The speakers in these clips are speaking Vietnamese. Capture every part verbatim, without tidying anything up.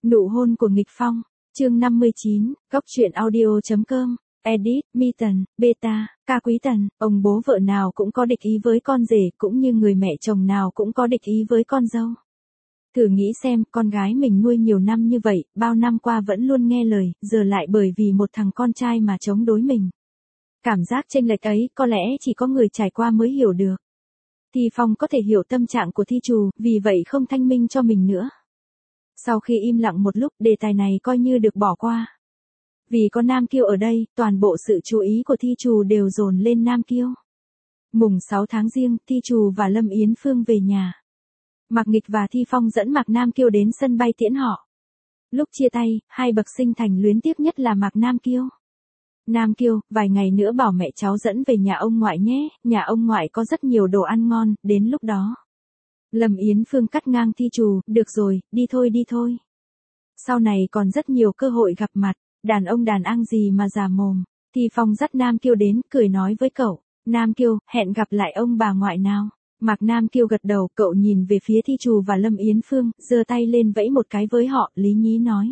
Nụ hôn của nghịch phong, chương năm mươi chín, góc truyện audio chấm com, edit, Mi Tần, Beta, Ca Quý Tần, ông bố vợ nào cũng có địch ý với con rể, cũng như người mẹ chồng nào cũng có địch ý với con dâu. Thử nghĩ xem, con gái mình nuôi nhiều năm như vậy, bao năm qua vẫn luôn nghe lời, giờ lại bởi vì một thằng con trai mà chống đối mình. Cảm giác chênh lệch ấy, có lẽ chỉ có người trải qua mới hiểu được. Thi Phong có thể hiểu tâm trạng của Thi Trù, vì vậy không thanh minh cho mình nữa. Sau khi im lặng một lúc, đề tài này coi như được bỏ qua. Vì có Nam Kiêu ở đây, toàn bộ sự chú ý của Thi Trù đều dồn lên Nam Kiêu. Mùng sáu tháng Giêng, Thi Trù và Lâm Yến Phương về nhà. Mạc Nghịch và Thi Phong dẫn Mạc Nam Kiêu đến sân bay tiễn họ. Lúc chia tay, hai bậc sinh thành luyến tiếc nhất là Mạc Nam Kiêu. Nam Kiêu, vài ngày nữa bảo mẹ cháu dẫn về nhà ông ngoại nhé, nhà ông ngoại có rất nhiều đồ ăn ngon, đến lúc đó. Lâm Yến Phương cắt ngang Thi Trù, được rồi, đi thôi đi thôi. Sau này còn rất nhiều cơ hội gặp mặt, đàn ông đàn ăn gì mà già mồm. Thi Phong dắt Nam Kiêu đến, cười nói với cậu, Nam Kiêu, hẹn gặp lại ông bà ngoại nào. Mạc Nam Kiêu gật đầu, cậu nhìn về phía Thi Trù và Lâm Yến Phương, giơ tay lên vẫy một cái với họ, lý nhí nói.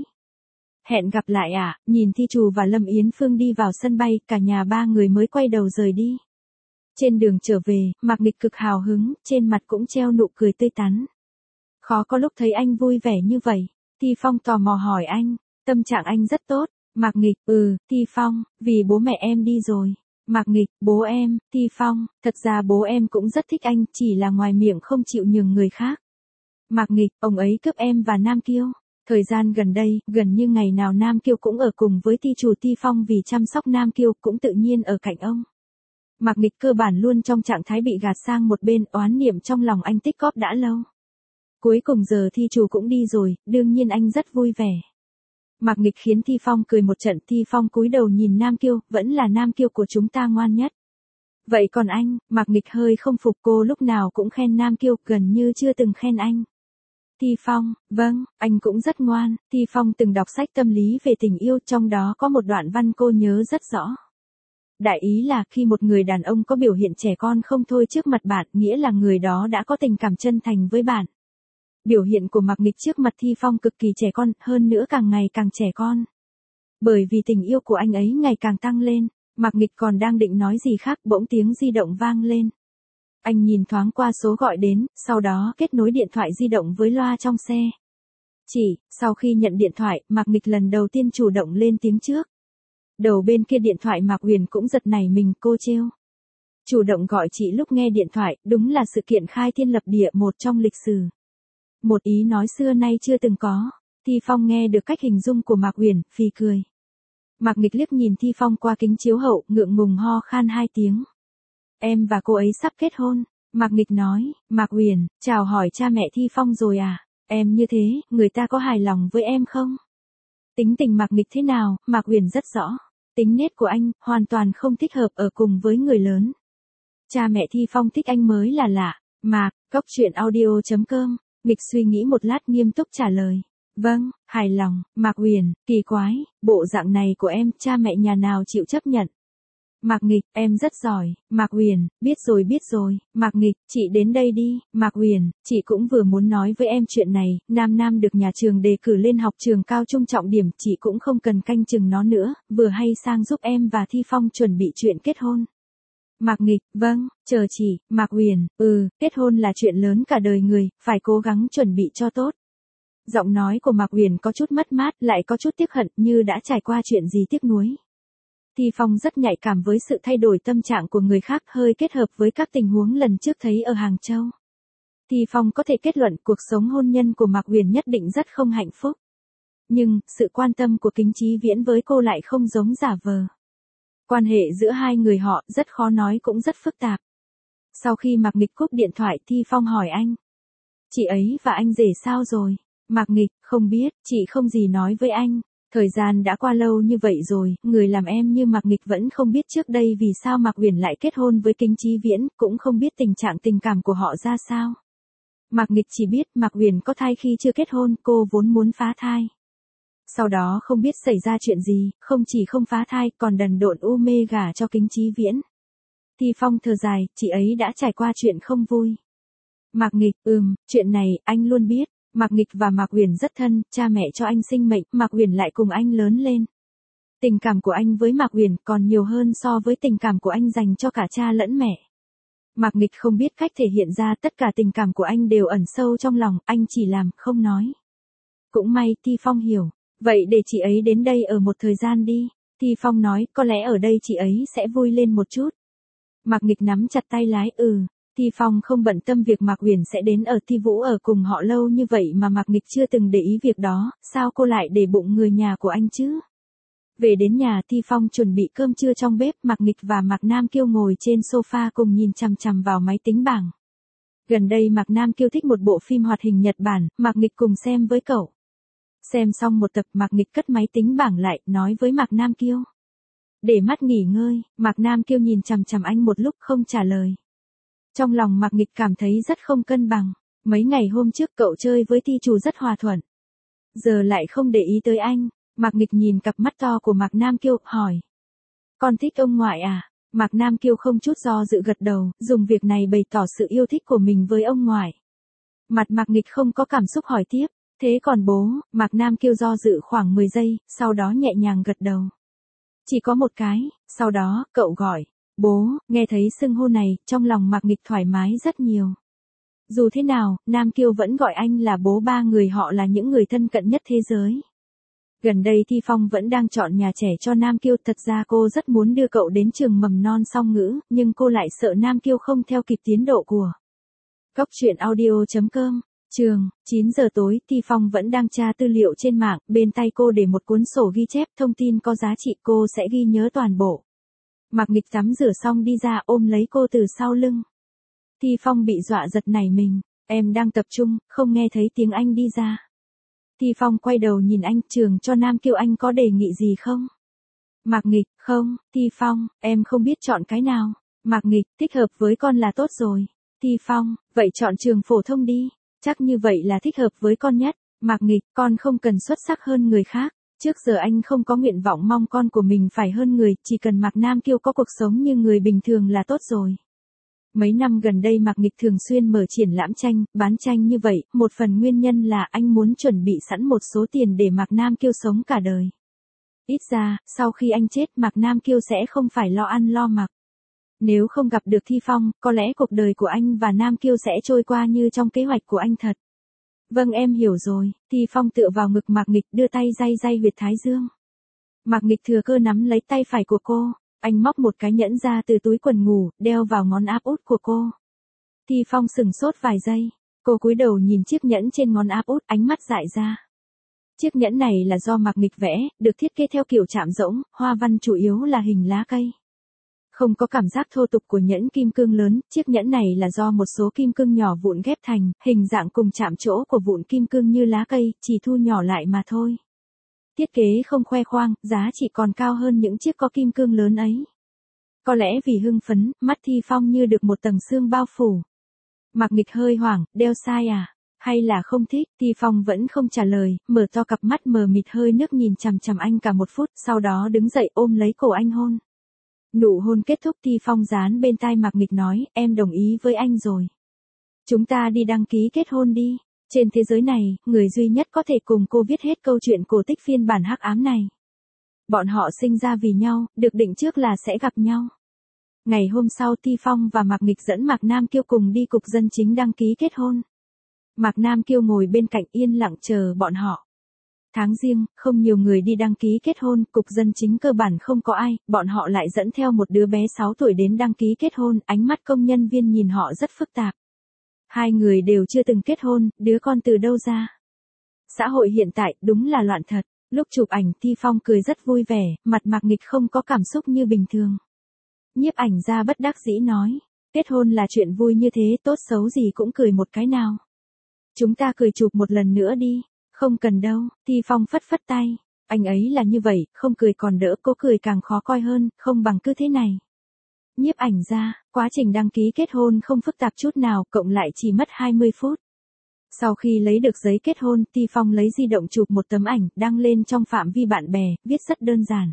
Hẹn gặp lại à, nhìn Thi Trù và Lâm Yến Phương đi vào sân bay, cả nhà ba người mới quay đầu rời đi. Trên đường trở về, Mạc Nghịch cực hào hứng, trên mặt cũng treo nụ cười tươi tắn. Khó có lúc thấy anh vui vẻ như vậy. Thi Phong tò mò hỏi anh, tâm trạng anh rất tốt. Mạc Nghịch, ừ, Thi Phong, vì bố mẹ em đi rồi. Mạc Nghịch, bố em, Thi Phong, thật ra bố em cũng rất thích anh, chỉ là ngoài miệng không chịu nhường người khác. Mạc Nghịch, ông ấy cướp em và Nam Kiêu. Thời gian gần đây, gần như ngày nào Nam Kiêu cũng ở cùng với Thi Trù. Thi Phong vì chăm sóc Nam Kiêu cũng tự nhiên ở cạnh ông. Mạc Nghịch cơ bản luôn trong trạng thái bị gạt sang một bên, oán niệm trong lòng anh tích góp đã lâu. Cuối cùng giờ Thi Trù cũng đi rồi, đương nhiên anh rất vui vẻ. Mạc Nghịch khiến Thi Phong cười một trận. Thi Phong cúi đầu nhìn Nam Kiêu, vẫn là Nam Kiêu của chúng ta ngoan nhất. Vậy còn anh? Mạc Nghịch hơi không phục, cô lúc nào cũng khen Nam Kiêu, gần như chưa từng khen anh. Thi Phong, vâng, anh cũng rất ngoan. Thi Phong từng đọc sách tâm lý về tình yêu, trong đó có một đoạn văn cô nhớ rất rõ. Đại ý là khi một người đàn ông có biểu hiện trẻ con không thôi trước mặt bạn, nghĩa là người đó đã có tình cảm chân thành với bạn. Biểu hiện của Mạc Nghịch trước mặt Thi Phong cực kỳ trẻ con, hơn nữa càng ngày càng trẻ con. Bởi vì tình yêu của anh ấy ngày càng tăng lên, Mạc Nghịch còn đang định nói gì khác, bỗng tiếng di động vang lên. Anh nhìn thoáng qua số gọi đến, sau đó kết nối điện thoại di động với loa trong xe. Chỉ, sau khi nhận điện thoại, Mạc Nghịch lần đầu tiên chủ động lên tiếng trước. Đầu bên kia điện thoại Mạc Huyền cũng giật nảy mình, cô trêu. Chủ động gọi chị lúc nghe điện thoại, đúng là sự kiện khai thiên lập địa một trong lịch sử. Một ý nói xưa nay chưa từng có. Thi Phong nghe được cách hình dung của Mạc Huyền, phì cười. Mạc Nghịch liếc nhìn Thi Phong qua kính chiếu hậu, ngượng ngùng ho khan hai tiếng. Em và cô ấy sắp kết hôn. Mạc Nghịch nói, Mạc Huyền, chào hỏi cha mẹ Thi Phong rồi à? Em như thế, người ta có hài lòng với em không? Tính tình Mạc Nghịch thế nào, Mạc Huyền rất rõ. Tính nết của anh, hoàn toàn không thích hợp ở cùng với người lớn. Cha mẹ Thi Phong thích anh mới là lạ. Mạc, góc truyện audio chấm com. Nghịch suy nghĩ một lát nghiêm túc trả lời. Vâng, hài lòng. Mạc Huyền, kỳ quái, bộ dạng này của em, cha mẹ nhà nào chịu chấp nhận? Mạc Nghịch, em rất giỏi. Mạc Huyền, biết rồi biết rồi. Mạc Nghịch, chị đến đây đi. Mạc Huyền, chị cũng vừa muốn nói với em chuyện này, Nam Nam được nhà trường đề cử lên học trường cao trung trọng điểm, chị cũng không cần canh chừng nó nữa, vừa hay sang giúp em và Thi Phong chuẩn bị chuyện kết hôn. Mạc Nghịch, vâng, chờ chị. Mạc Huyền, ừ, kết hôn là chuyện lớn cả đời người, phải cố gắng chuẩn bị cho tốt. Giọng nói của Mạc Huyền có chút mất mát, lại có chút tiếc hận, như đã trải qua chuyện gì tiếc nuối. Thi Phong rất nhạy cảm với sự thay đổi tâm trạng của người khác, hơi kết hợp với các tình huống lần trước thấy ở Hàng Châu. Thi Phong có thể kết luận cuộc sống hôn nhân của Mạc Huyền nhất định rất không hạnh phúc. Nhưng, sự quan tâm của Kính Chí Viễn với cô lại không giống giả vờ. Quan hệ giữa hai người họ rất khó nói, cũng rất phức tạp. Sau khi Mạc Nghịch cúp điện thoại, Thi Phong hỏi anh. Chị ấy và anh rể sao rồi? Mạc Nghịch, không biết, chị không gì nói với anh. Thời gian đã qua lâu như vậy rồi, người làm em như Mạc Nghịch vẫn không biết trước đây vì sao Mạc Huyền lại kết hôn với Kính Chí Viễn, cũng không biết tình trạng tình cảm của họ ra sao. Mạc Nghịch chỉ biết Mạc Huyền có thai khi chưa kết hôn, cô vốn muốn phá thai. Sau đó không biết xảy ra chuyện gì, không chỉ không phá thai, còn đần độn u mê gả cho Kính Chí Viễn. Thi Phong thở dài, chị ấy đã trải qua chuyện không vui. Mạc Nghịch, ừm, chuyện này, anh luôn biết. Mạc Nghịch và Mạc Uyển rất thân, cha mẹ cho anh sinh mệnh, Mạc Uyển lại cùng anh lớn lên. Tình cảm của anh với Mạc Uyển còn nhiều hơn so với tình cảm của anh dành cho cả cha lẫn mẹ. Mạc Nghịch không biết cách thể hiện ra, tất cả tình cảm của anh đều ẩn sâu trong lòng, anh chỉ làm, không nói. Cũng may, Thi Phong hiểu. Vậy để chị ấy đến đây ở một thời gian đi. Thi Phong nói, có lẽ ở đây chị ấy sẽ vui lên một chút. Mạc Nghịch nắm chặt tay lái, ừ. Thi Phong không bận tâm việc Mạc Uyển sẽ đến ở Thi Vũ ở cùng họ lâu như vậy mà Mạc Nghịch chưa từng để ý việc đó, sao cô lại để bụng người nhà của anh chứ? Về đến nhà, Thi Phong chuẩn bị cơm trưa trong bếp, Mạc Nghịch và Mạc Nam Kiêu ngồi trên sofa cùng nhìn chằm chằm vào máy tính bảng. Gần đây Mạc Nam Kiêu thích một bộ phim hoạt hình Nhật Bản, Mạc Nghịch cùng xem với cậu. Xem xong một tập, Mạc Nghịch cất máy tính bảng lại, nói với Mạc Nam Kiêu. Để mắt nghỉ ngơi, Mạc Nam Kiêu nhìn chằm chằm anh một lúc không trả lời. Trong lòng Mạc Nghịch cảm thấy rất không cân bằng. Mấy ngày hôm trước cậu chơi với Thi Trù rất hòa thuận. Giờ lại không để ý tới anh. Mạc Nghịch nhìn cặp mắt to của Mạc Nam Kiêu, hỏi. Con thích ông ngoại à? Mạc Nam Kiêu không chút do dự gật đầu, dùng việc này bày tỏ sự yêu thích của mình với ông ngoại. Mặt Mạc Nghịch không có cảm xúc hỏi tiếp. Thế còn bố? Mạc Nam Kiêu do dự khoảng mười giây, sau đó nhẹ nhàng gật đầu. Chỉ có một cái, sau đó, cậu gọi. Bố, nghe thấy xưng hô này, trong lòng Mạc Nghịch thoải mái rất nhiều. Dù thế nào, Nam Kiêu vẫn gọi anh là bố, ba người họ là những người thân cận nhất thế giới. Gần đây Thi Phong vẫn đang chọn nhà trẻ cho Nam Kiêu, thật ra cô rất muốn đưa cậu đến trường mầm non song ngữ, nhưng cô lại sợ Nam Kiêu không theo kịp tiến độ của. Cóc truyện audio chấm com, trường, chín giờ tối, Thi Phong vẫn đang tra tư liệu trên mạng, bên tay cô để một cuốn sổ ghi chép thông tin có giá trị, cô sẽ ghi nhớ toàn bộ. Mạc Nghịch tắm rửa xong đi ra ôm lấy cô từ sau lưng. Thi Phong bị dọa giật nảy mình, em đang tập trung, không nghe thấy tiếng anh đi ra. Thi Phong quay đầu nhìn anh, trường cho Nam Kiêu anh có đề nghị gì không? Mạc Nghịch, không. Thi Phong, em không biết chọn cái nào. Mạc Nghịch, thích hợp với con là tốt rồi. Thi Phong, vậy chọn trường phổ thông đi, chắc như vậy là thích hợp với con nhất. Mạc Nghịch, con không cần xuất sắc hơn người khác. Trước giờ anh không có nguyện vọng mong con của mình phải hơn người, chỉ cần Mạc Nam Kiêu có cuộc sống như người bình thường là tốt rồi. Mấy năm gần đây Mạc Nghịch thường xuyên mở triển lãm tranh, bán tranh như vậy, một phần nguyên nhân là anh muốn chuẩn bị sẵn một số tiền để Mạc Nam Kiêu sống cả đời. Ít ra, sau khi anh chết Mạc Nam Kiêu sẽ không phải lo ăn lo mặc. Nếu không gặp được Thi Phong, có lẽ cuộc đời của anh và Nam Kiêu sẽ trôi qua như trong kế hoạch của anh thật. Vâng em hiểu rồi. Thi Phong tựa vào ngực Mạc Nghịch, đưa tay day day huyệt thái dương. Mạc Nghịch thừa cơ nắm lấy tay phải của cô, anh móc một cái nhẫn ra từ túi quần ngủ, đeo vào ngón áp út của cô. Thi Phong sừng sốt vài giây, cô cúi đầu nhìn chiếc nhẫn trên ngón áp út, ánh mắt dại ra. Chiếc nhẫn này là do Mạc Nghịch vẽ, được thiết kế theo kiểu chạm rỗng, hoa văn chủ yếu là hình lá cây. Không có cảm giác thô tục của nhẫn kim cương lớn, chiếc nhẫn này là do một số kim cương nhỏ vụn ghép thành, hình dạng cùng chạm chỗ của vụn kim cương như lá cây, chỉ thu nhỏ lại mà thôi. Thiết kế không khoe khoang, giá trị còn cao hơn những chiếc có kim cương lớn ấy. Có lẽ vì hưng phấn, mắt Thi Phong như được một tầng sương bao phủ. Mạc Nghịch hơi hoảng, đeo sai à? Hay là không thích? Thi Phong vẫn không trả lời, mở to cặp mắt mờ mịt hơi nước nhìn chằm chằm anh cả một phút, sau đó đứng dậy ôm lấy cổ anh hôn. Nụ hôn kết thúc, Thi Phong dán bên tai Mạc Nghịch nói, em đồng ý với anh rồi. Chúng ta đi đăng ký kết hôn đi. Trên thế giới này, người duy nhất có thể cùng cô viết hết câu chuyện cổ tích phiên bản hắc ám này. Bọn họ sinh ra vì nhau, được định trước là sẽ gặp nhau. Ngày hôm sau Thi Phong và Mạc Nghịch dẫn Mạc Nam Kiêu cùng đi cục dân chính đăng ký kết hôn. Mạc Nam Kiêu ngồi bên cạnh yên lặng chờ bọn họ. Tháng Giêng, không nhiều người đi đăng ký kết hôn, cục dân chính cơ bản không có ai, bọn họ lại dẫn theo một đứa bé sáu tuổi đến đăng ký kết hôn, ánh mắt công nhân viên nhìn họ rất phức tạp. Hai người đều chưa từng kết hôn, đứa con từ đâu ra? Xã hội hiện tại đúng là loạn thật. Lúc chụp ảnh Thi Phong cười rất vui vẻ, mặt Mạc Nghịch không có cảm xúc như bình thường. Nhiếp ảnh gia bất đắc dĩ nói, kết hôn là chuyện vui như thế, tốt xấu gì cũng cười một cái nào. Chúng ta cười chụp một lần nữa đi. Không cần đâu. Thi Phong phất phất tay. Anh ấy là như vậy, không cười còn đỡ, cố cười càng khó coi hơn, không bằng cứ thế này. Nhiếp ảnh gia, quá trình đăng ký kết hôn không phức tạp chút nào, cộng lại chỉ mất hai mươi phút. Sau khi lấy được giấy kết hôn, Thi Phong lấy di động chụp một tấm ảnh, đăng lên trong phạm vi bạn bè, viết rất đơn giản.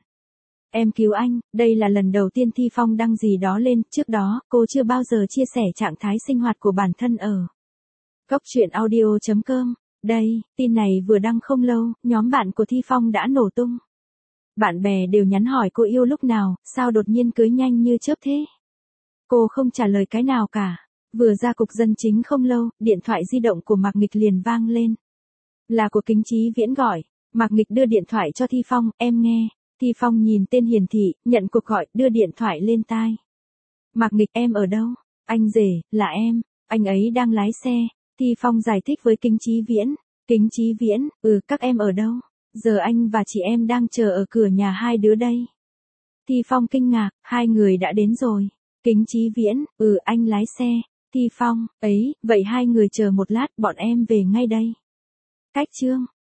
Em cứu anh, đây là lần đầu tiên Thi Phong đăng gì đó lên, trước đó, cô chưa bao giờ chia sẻ trạng thái sinh hoạt của bản thân ở. Cóc truyện audio chấm com Đây, tin này vừa đăng không lâu, nhóm bạn của Thi Phong đã nổ tung. Bạn bè đều nhắn hỏi cô yêu lúc nào, sao đột nhiên cưới nhanh như chớp thế. Cô không trả lời cái nào cả. Vừa ra cục dân chính không lâu, điện thoại di động của Mạc Nghịch liền vang lên. Là của Kính Chí Viễn gọi. Mạc Nghịch đưa điện thoại cho Thi Phong, em nghe. Thi Phong nhìn tên hiển thị, nhận cuộc gọi, đưa điện thoại lên tai. Mạc Nghịch em ở đâu? Anh rể, là em. Anh ấy đang lái xe. Thi Phong giải thích với Kính Chí Viễn. Kính Chí Viễn, ừ các em ở đâu? Giờ anh và chị em đang chờ ở cửa nhà hai đứa đây. Thi Phong kinh ngạc, hai người đã đến rồi. Kính Chí Viễn, ừ anh lái xe. Thi Phong, ấy, vậy hai người chờ một lát, bọn em về ngay đây. Cách chương.